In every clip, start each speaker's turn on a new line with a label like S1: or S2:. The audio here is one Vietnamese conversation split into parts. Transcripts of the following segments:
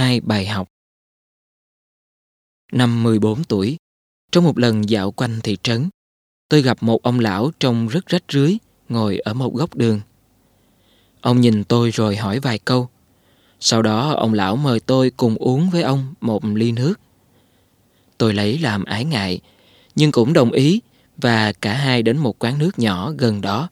S1: 2 bài học. Năm 14 tuổi, trong một lần dạo quanh thị trấn, tôi gặp một ông lão trông rất rách rưới ngồi ở một góc đường. Ông nhìn tôi rồi hỏi vài câu. Sau đó ông lão mời tôi cùng uống với ông một ly nước. Tôi lấy làm ái ngại, nhưng cũng đồng ý và cả hai đến một quán nước nhỏ gần đó.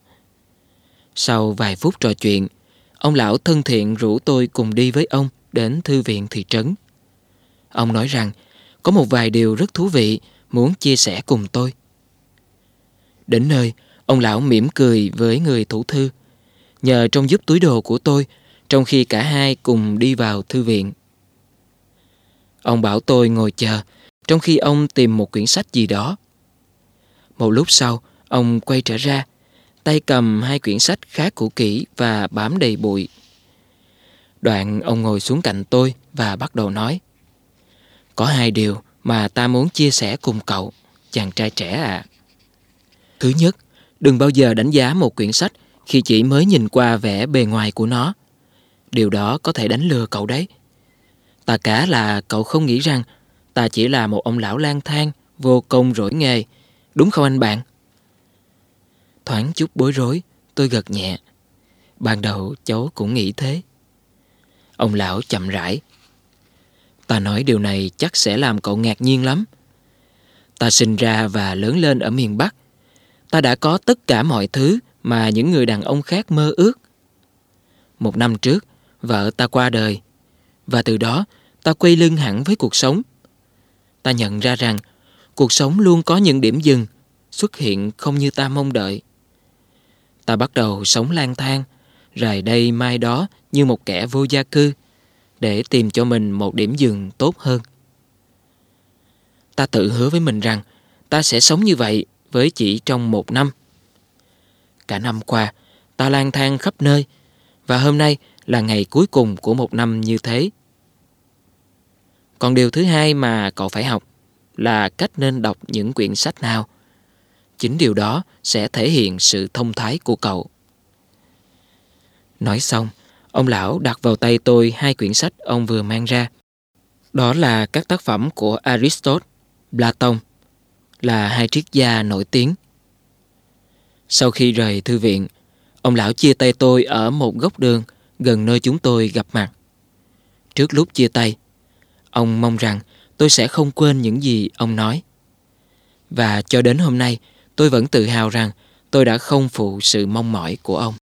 S1: Sau vài phút trò chuyện, ông lão thân thiện rủ tôi cùng đi với ông đến thư viện thị trấn. Ông nói rằng có một vài điều rất thú vị muốn chia sẻ cùng tôi. Đến nơi, ông lão mỉm cười với người thủ thư, nhờ trông giúp túi đồ của tôi trong khi cả hai cùng đi vào thư viện. Ông bảo tôi ngồi chờ trong khi ông tìm một quyển sách gì đó. Một lúc sau, ông quay trở ra, tay cầm 2 quyển sách khá cũ kỹ và bám đầy bụi. Đoạn ông ngồi xuống cạnh tôi và bắt đầu nói: "Có 2 điều mà ta muốn chia sẻ cùng cậu, chàng trai trẻ ạ. Thứ nhất, đừng bao giờ đánh giá một quyển sách khi chỉ mới nhìn qua vẻ bề ngoài của nó. Điều đó có thể đánh lừa cậu đấy. Ta cá là cậu không nghĩ rằng ta chỉ là một ông lão lang thang, vô công rỗi nghề, đúng không anh bạn?" Thoáng chút bối rối, tôi gật nhẹ. Ban đầu cháu cũng nghĩ thế. Ông lão chậm rãi: "Ta nói điều này chắc sẽ làm cậu ngạc nhiên lắm. Ta sinh ra và lớn lên ở miền Bắc. Ta đã có tất cả mọi thứ mà những người đàn ông khác mơ ước. 1 năm trước, vợ ta qua đời, và từ đó ta quay lưng hẳn với cuộc sống. Ta nhận ra rằng cuộc sống luôn có những điểm dừng, xuất hiện không như ta mong đợi. Ta bắt đầu sống lang thang, rày đây mai đó như một kẻ vô gia cư, để tìm cho mình một điểm dừng tốt hơn. Ta tự hứa với mình rằng ta sẽ sống như vậy với chỉ trong 1 năm. Cả năm qua, ta lang thang khắp nơi, và hôm nay là ngày cuối cùng của 1 năm như thế. Còn điều thứ hai mà cậu phải học là cách nên đọc những quyển sách nào. Chính điều đó sẽ thể hiện sự thông thái của cậu." Nói xong, ông lão đặt vào tay tôi 2 quyển sách ông vừa mang ra. Đó là các tác phẩm của Aristotle, Platon, là 2 triết gia nổi tiếng. Sau khi rời thư viện, ông lão chia tay tôi ở một góc đường gần nơi chúng tôi gặp mặt. Trước lúc chia tay, ông mong rằng tôi sẽ không quên những gì ông nói. Và cho đến hôm nay, tôi vẫn tự hào rằng tôi đã không phụ sự mong mỏi của ông.